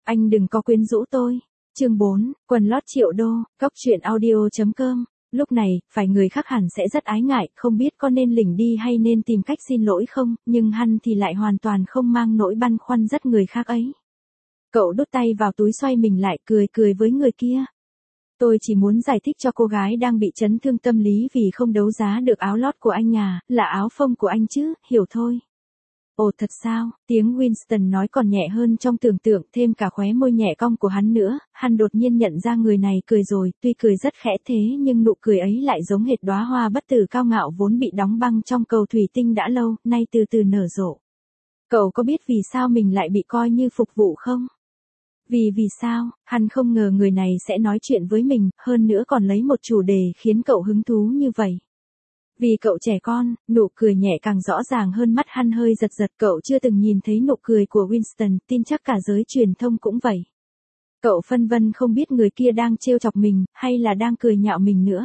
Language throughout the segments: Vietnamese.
Anh đừng có quyến rũ tôi. Chương 4, quần lót triệu đô, góc chuyện audio.com. Lúc này, phải người khác hẳn sẽ rất ái ngại, không biết có nên lỉnh đi hay nên tìm cách xin lỗi không, nhưng hắn thì lại hoàn toàn không mang nỗi băn khoăn rất người khác ấy. Cậu đút tay vào túi xoay mình lại cười với người kia. Tôi chỉ muốn giải thích cho cô gái đang bị chấn thương tâm lý vì không đấu giá được áo lót của anh à, là áo phông của anh chứ, hiểu thôi. Ồ thật sao, tiếng Winston nói còn nhẹ hơn trong tưởng tượng, thêm cả khóe môi nhẹ cong của hắn nữa, hắn đột nhiên nhận ra người này cười rồi, tuy cười rất khẽ thế nhưng nụ cười ấy lại giống hệt đóa hoa bất tử cao ngạo vốn bị đóng băng trong cầu thủy tinh đã lâu, nay từ từ nở rộ. Cậu có biết vì sao mình lại bị coi như phục vụ không? Vì sao, hắn không ngờ người này sẽ nói chuyện với mình, hơn nữa còn lấy một chủ đề khiến cậu hứng thú như vậy. Vì cậu trẻ con, nụ cười nhẹ càng rõ ràng hơn, mắt hắn hơi giật giật, cậu chưa từng nhìn thấy nụ cười của Winston, tin chắc cả giới truyền thông cũng vậy. Cậu phân vân không biết người kia đang trêu chọc mình, hay là đang cười nhạo mình nữa.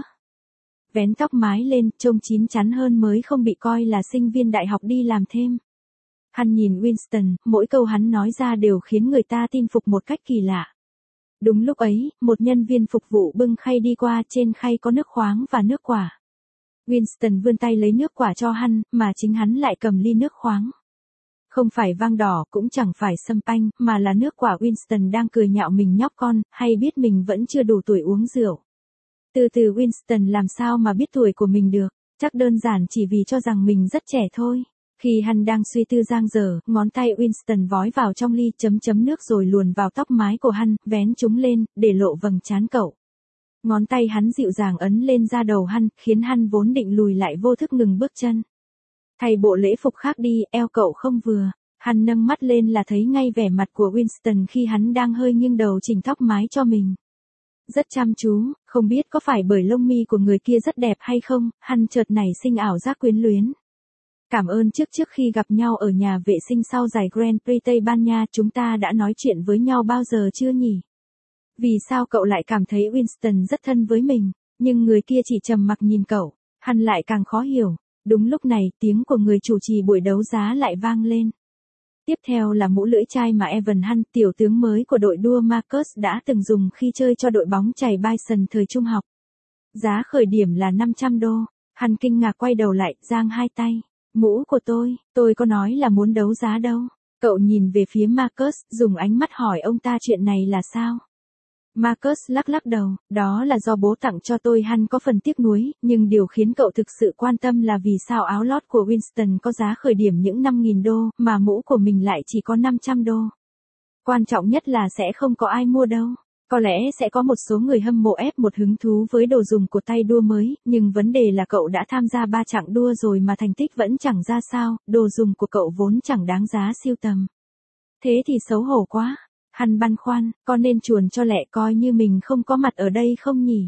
Vén tóc mái lên, trông chín chắn hơn mới không bị coi là sinh viên đại học đi làm thêm. Hắn nhìn Winston, mỗi câu hắn nói ra đều khiến người ta tin phục một cách kỳ lạ. Đúng lúc ấy, một nhân viên phục vụ bưng khay đi qua, trên khay có nước khoáng và nước quả. Winston vươn tay lấy nước quả cho hắn, mà chính hắn lại cầm ly nước khoáng. Không phải vang đỏ cũng chẳng phải sâm panh, mà là nước quả. Winston đang cười nhạo mình nhóc con, hay biết mình vẫn chưa đủ tuổi uống rượu. Từ từ Winston làm sao mà biết tuổi của mình được, chắc đơn giản chỉ vì cho rằng mình rất trẻ thôi. Khi hắn đang suy tư dang dở, ngón tay Winston vói vào trong ly, chấm nước rồi luồn vào tóc mái của hắn, vén chúng lên, để lộ vầng trán cậu. Ngón tay hắn dịu dàng ấn lên da đầu hắn, khiến hắn vốn định lùi lại vô thức ngừng bước chân. Thay bộ lễ phục khác đi, eo cậu không vừa. Hắn nâng mắt lên là thấy ngay vẻ mặt của Winston khi hắn đang hơi nghiêng đầu chỉnh tóc mái cho mình. Rất chăm chú, không biết có phải bởi lông mi của người kia rất đẹp hay không, hắn chợt nảy sinh ảo giác quyến luyến. Cảm ơn trước khi gặp nhau ở nhà vệ sinh sau giải Grand Prix Tây Ban Nha, chúng ta đã nói chuyện với nhau bao giờ chưa nhỉ? Vì sao cậu lại cảm thấy Winston rất thân với mình, nhưng người kia chỉ trầm mặc nhìn cậu, hắn lại càng khó hiểu. Đúng lúc này, tiếng của người chủ trì buổi đấu giá lại vang lên. Tiếp theo là mũ lưỡi chai mà Evan Hunt, tiểu tướng mới của đội đua Marcus đã từng dùng khi chơi cho đội bóng chày Bison thời trung học. Giá khởi điểm là 500 đô. Hắn kinh ngạc quay đầu lại, giang hai tay. Mũ của tôi có nói là muốn đấu giá đâu. Cậu nhìn về phía Marcus, dùng ánh mắt hỏi ông ta chuyện này là sao. Marcus lắc đầu, đó là do bố tặng cho tôi. Hắn có phần tiếc nuối, nhưng điều khiến cậu thực sự quan tâm là vì sao áo lót của Winston có giá khởi điểm những 5.000 đô, mà mũ của mình lại chỉ có 500 đô. Quan trọng nhất là sẽ không có ai mua đâu. Có lẽ sẽ có một số người hâm mộ F1 hứng thú với đồ dùng của tay đua mới, nhưng vấn đề là cậu đã tham gia 3 chặng đua rồi mà thành tích vẫn chẳng ra sao, đồ dùng của cậu vốn chẳng đáng giá siêu tầm. Thế thì xấu hổ quá. Hắn băn khoăn, có nên chuồn cho lẹ coi như mình không có mặt ở đây không nhỉ?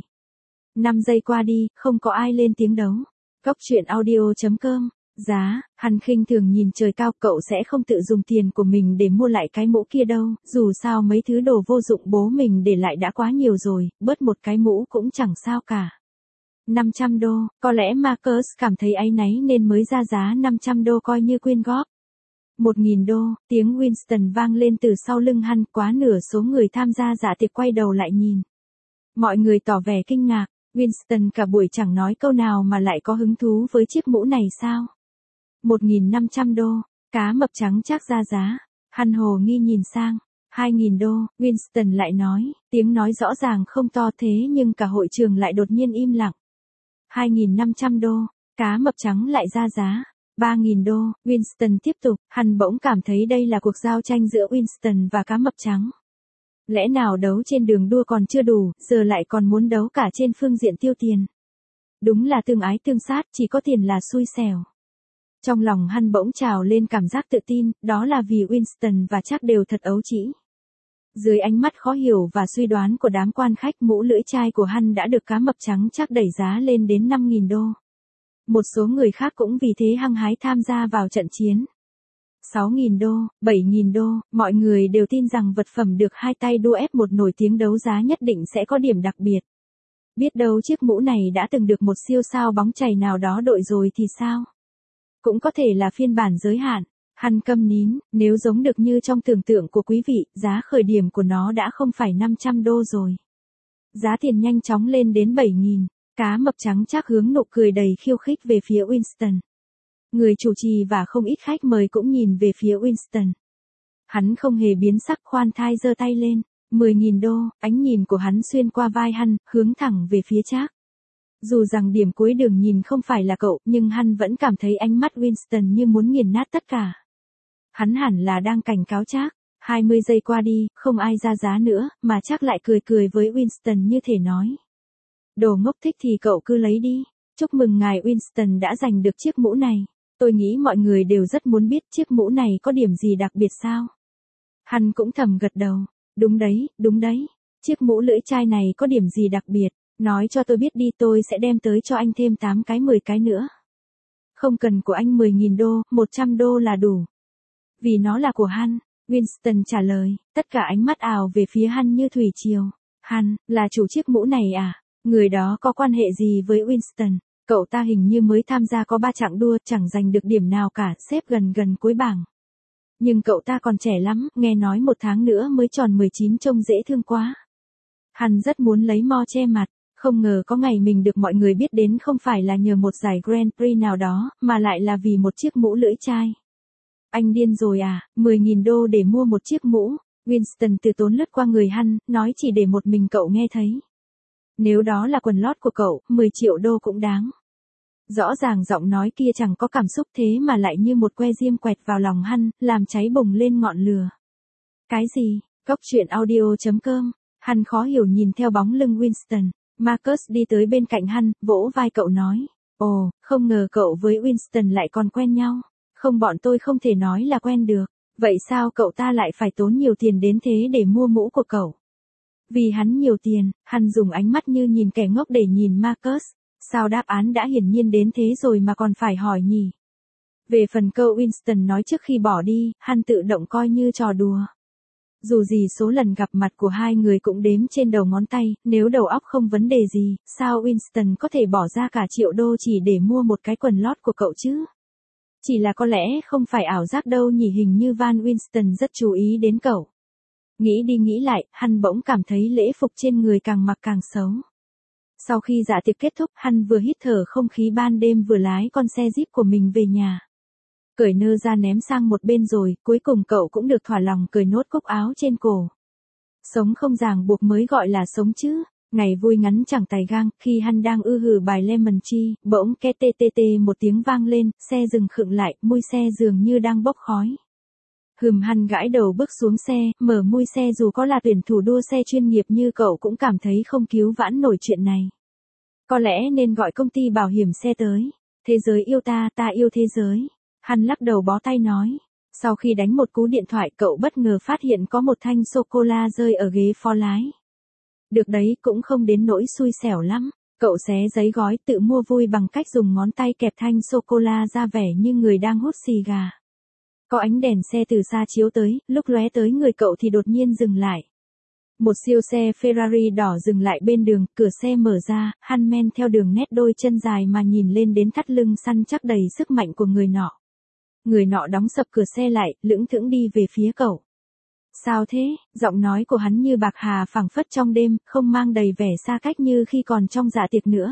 5 giây qua đi, không có ai lên tiếng đấu. Góc chuyện audio.com. Giá, hắn khinh thường nhìn trời cao, cậu sẽ không tự dùng tiền của mình để mua lại cái mũ kia đâu, dù sao mấy thứ đồ vô dụng bố mình để lại đã quá nhiều rồi, bớt một cái mũ cũng chẳng sao cả. 500 đô, có lẽ Marcus cảm thấy áy náy nên mới ra giá 500 đô coi như quyên góp. 1.000 đô, tiếng Winston vang lên từ sau lưng hắn, quá nửa số người tham gia dạ tiệc quay đầu lại nhìn. Mọi người tỏ vẻ kinh ngạc, Winston cả buổi chẳng nói câu nào mà lại có hứng thú với chiếc mũ này sao? 1.500 đô, cá mập trắng chắc ra giá. Hắn hồ nghi nhìn sang. 2.000 đô, Winston lại nói, tiếng nói rõ ràng không to thế nhưng cả hội trường lại đột nhiên im lặng. 2.500 đô, cá mập trắng lại ra giá. 3.000 đô, Winston tiếp tục, hắn bỗng cảm thấy đây là cuộc giao tranh giữa Winston và cá mập trắng. Lẽ nào đấu trên đường đua còn chưa đủ, giờ lại còn muốn đấu cả trên phương diện tiêu tiền. Đúng là tương ái tương sát, chỉ có tiền là xui xẻo. Trong lòng hắn bỗng trào lên cảm giác tự tin, đó là vì Winston và Chuck đều thật ấu trĩ. Dưới ánh mắt khó hiểu và suy đoán của đám quan khách, mũ lưỡi chai của hắn đã được cá mập trắng Chuck đẩy giá lên đến 5.000 đô. Một số người khác cũng vì thế hăng hái tham gia vào trận chiến. 6.000 đô, 7.000 đô, mọi người đều tin rằng vật phẩm được hai tay đua F1 nổi tiếng đấu giá nhất định sẽ có điểm đặc biệt. Biết đâu chiếc mũ này đã từng được một siêu sao bóng chày nào đó đội rồi thì sao? Cũng có thể là phiên bản giới hạn. Hắn câm nín, nếu giống được như trong tưởng tượng của quý vị, giá khởi điểm của nó đã không phải 500 đô rồi. Giá tiền nhanh chóng lên đến 7.000, cá mập trắng chắc hướng nụ cười đầy khiêu khích về phía Winston. Người chủ trì và không ít khách mời cũng nhìn về phía Winston. Hắn không hề biến sắc, khoan thai giơ tay lên. 10.000 đô, ánh nhìn của hắn xuyên qua vai hắn, hướng thẳng về phía Trác. Dù rằng điểm cuối đường nhìn không phải là cậu, nhưng hắn vẫn cảm thấy ánh mắt Winston như muốn nghiền nát tất cả. Hắn hẳn là đang cảnh cáo Trác. 20 giây qua đi, không ai ra giá nữa, mà Trác lại cười cười với Winston như thể nói. Đồ ngốc, thích thì cậu cứ lấy đi. Chúc mừng ngài Winston đã giành được chiếc mũ này. Tôi nghĩ mọi người đều rất muốn biết chiếc mũ này có điểm gì đặc biệt sao. Hắn cũng thầm gật đầu. Đúng đấy. Chiếc mũ lưỡi chai này có điểm gì đặc biệt. Nói cho tôi biết đi, tôi sẽ đem tới cho anh thêm 8 cái 10 cái nữa. Không cần của anh 10.000 đô, 100 đô là đủ. Vì nó là của hắn. Winston trả lời, tất cả ánh mắt ào về phía hắn như thủy triều. Hắn, là chủ chiếc mũ này à? Người đó có quan hệ gì với Winston? Cậu ta hình như mới tham gia có 3 chặng đua, chẳng giành được điểm nào cả, xếp gần cuối bảng. Nhưng cậu ta còn trẻ lắm, nghe nói 1 tháng nữa mới tròn 19, trông dễ thương quá. Hắn rất muốn lấy mo che mặt, không ngờ có ngày mình được mọi người biết đến không phải là nhờ một giải Grand Prix nào đó, mà lại là vì một chiếc mũ lưỡi chai. Anh điên rồi à, 10.000 đô để mua một chiếc mũ. Winston từ tốn lướt qua người hắn, nói chỉ để một mình cậu nghe thấy. Nếu đó là quần lót của cậu, 10 triệu đô cũng đáng. Rõ ràng giọng nói kia chẳng có cảm xúc thế mà lại như một que diêm quẹt vào lòng hắn, làm cháy bùng lên ngọn lửa. Cái gì? Góc truyện audio.com. Hắn khó hiểu nhìn theo bóng lưng Winston. Marcus đi tới bên cạnh hắn, vỗ vai cậu nói. Ồ, không ngờ cậu với Winston lại còn quen nhau. Không, bọn tôi không thể nói là quen được. Vậy sao cậu ta lại phải tốn nhiều tiền đến thế để mua mũ của cậu? Vì hắn nhiều tiền. Hắn dùng ánh mắt như nhìn kẻ ngốc để nhìn Marcus. Sao đáp án đã hiển nhiên đến thế rồi mà còn phải hỏi nhỉ? Về phần câu Winston nói trước khi bỏ đi, hắn tự động coi như trò đùa. Dù gì số lần gặp mặt của hai người cũng đếm trên đầu ngón tay, nếu đầu óc không vấn đề gì, sao Winston có thể bỏ ra cả triệu đô chỉ để mua một cái quần lót của cậu chứ? Chỉ là có lẽ không phải ảo giác đâu nhỉ, hình như Van Winston rất chú ý đến cậu. Nghĩ đi nghĩ lại, hắn bỗng cảm thấy lễ phục trên người càng mặc càng xấu. Sau khi dạ tiệc kết thúc, hắn vừa hít thở không khí ban đêm vừa lái con xe Jeep của mình về nhà. Cởi nơ ra ném sang một bên rồi, cuối cùng cậu cũng được thỏa lòng cởi nốt cúc áo trên cổ. Sống không ràng buộc mới gọi là sống chứ. Ngày vui ngắn chẳng tài gang, khi hắn đang hử bài Lemon Tree, bỗng két tê tê tê một tiếng vang lên, xe dừng khựng lại, mui xe dường như đang bốc khói. Hắn gãi đầu bước xuống xe, mở mui xe, dù có là tuyển thủ đua xe chuyên nghiệp như cậu cũng cảm thấy không cứu vãn nổi chuyện này. Có lẽ nên gọi công ty bảo hiểm xe tới. Thế giới yêu ta, ta yêu thế giới. Hắn lắc đầu bó tay nói. Sau khi đánh một cú điện thoại, cậu bất ngờ phát hiện có một thanh sô-cô-la rơi ở ghế phó lái. Được đấy, cũng không đến nỗi xui xẻo lắm. Cậu xé giấy gói tự mua vui bằng cách dùng ngón tay kẹp thanh sô-cô-la ra vẻ như người đang hút xì gà. Có ánh đèn xe từ xa chiếu tới, lúc lóe tới người cậu thì đột nhiên dừng lại. Một siêu xe Ferrari đỏ dừng lại bên đường, cửa xe mở ra, hắn men theo đường nét đôi chân dài mà nhìn lên đến thắt lưng săn chắc đầy sức mạnh của người nọ. Người nọ đóng sập cửa xe lại, lững thững đi về phía cậu. Sao thế? Giọng nói của hắn như bạc hà phảng phất trong đêm, không mang đầy vẻ xa cách như khi còn trong dạ tiệc nữa.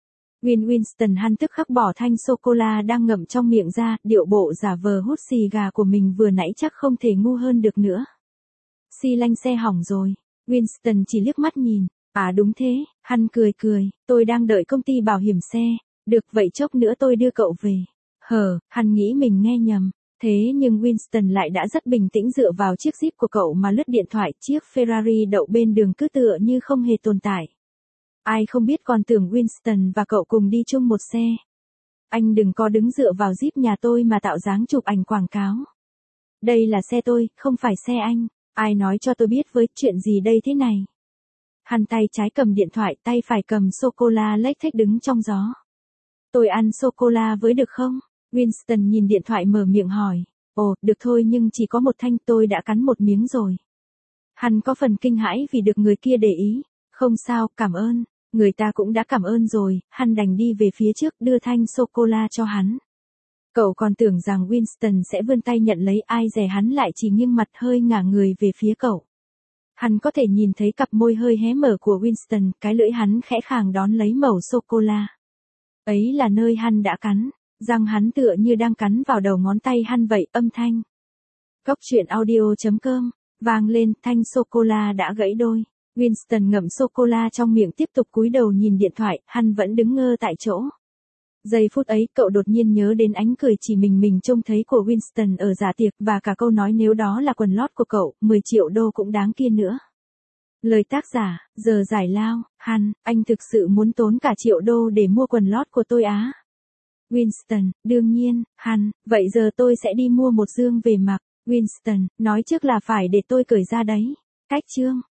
Winston hắn tức khắc bỏ thanh sô-cô-la đang ngậm trong miệng ra, điệu bộ giả vờ hút xì gà của mình vừa nãy chắc không thể ngu hơn được nữa. Xi lanh xe hỏng rồi. Winston chỉ liếc mắt nhìn. À đúng thế, hắn cười, tôi đang đợi công ty bảo hiểm xe. Được vậy chốc nữa tôi đưa cậu về. Hắn nghĩ mình nghe nhầm. Thế nhưng Winston lại đã rất bình tĩnh dựa vào chiếc Jeep của cậu mà lướt điện thoại, chiếc Ferrari đậu bên đường cứ tựa như không hề tồn tại. Ai không biết còn tưởng Winston và cậu cùng đi chung một xe. Anh đừng có đứng dựa vào Jeep nhà tôi mà tạo dáng chụp ảnh quảng cáo. Đây là xe tôi, không phải xe anh. Ai nói cho tôi biết với, chuyện gì đây thế này? Hắn tay trái cầm điện thoại, tay phải cầm sô-cô-la lếch thếch đứng trong gió. Tôi ăn sô-cô-la với được không? Winston nhìn điện thoại mở miệng hỏi. Ồ, được thôi nhưng chỉ có một thanh, tôi đã cắn một miếng rồi. Hắn có phần kinh hãi vì được người kia để ý. Không sao, cảm ơn. Người ta cũng đã cảm ơn rồi, hắn đành đi về phía trước đưa thanh sô-cô-la cho hắn. Cậu còn tưởng rằng Winston sẽ vươn tay nhận lấy, ai dè hắn lại chỉ nghiêng mặt hơi ngả người về phía cậu. Hắn có thể nhìn thấy cặp môi hơi hé mở của Winston, cái lưỡi hắn khẽ khàng đón lấy mẩu sô-cô-la. Ấy là nơi hắn đã cắn, răng hắn tựa như đang cắn vào đầu ngón tay hắn vậy, âm thanh. Góc truyện audio.com, vang lên, thanh sô-cô-la đã gãy đôi. Winston ngậm sô-cô-la trong miệng tiếp tục cúi đầu nhìn điện thoại, hắn vẫn đứng ngơ tại chỗ. Giây phút ấy, cậu đột nhiên nhớ đến ánh cười chỉ mình trông thấy của Winston ở dạ tiệc, và cả câu nói nếu đó là quần lót của cậu, 10 triệu đô cũng đáng kia nữa. Lời tác giả, giờ giải lao, anh thực sự muốn tốn cả triệu đô để mua quần lót của tôi á? Winston, đương nhiên, vậy giờ tôi sẽ đi mua một dương về mặc. Winston, nói trước là phải để tôi cởi ra đấy. Cách chương.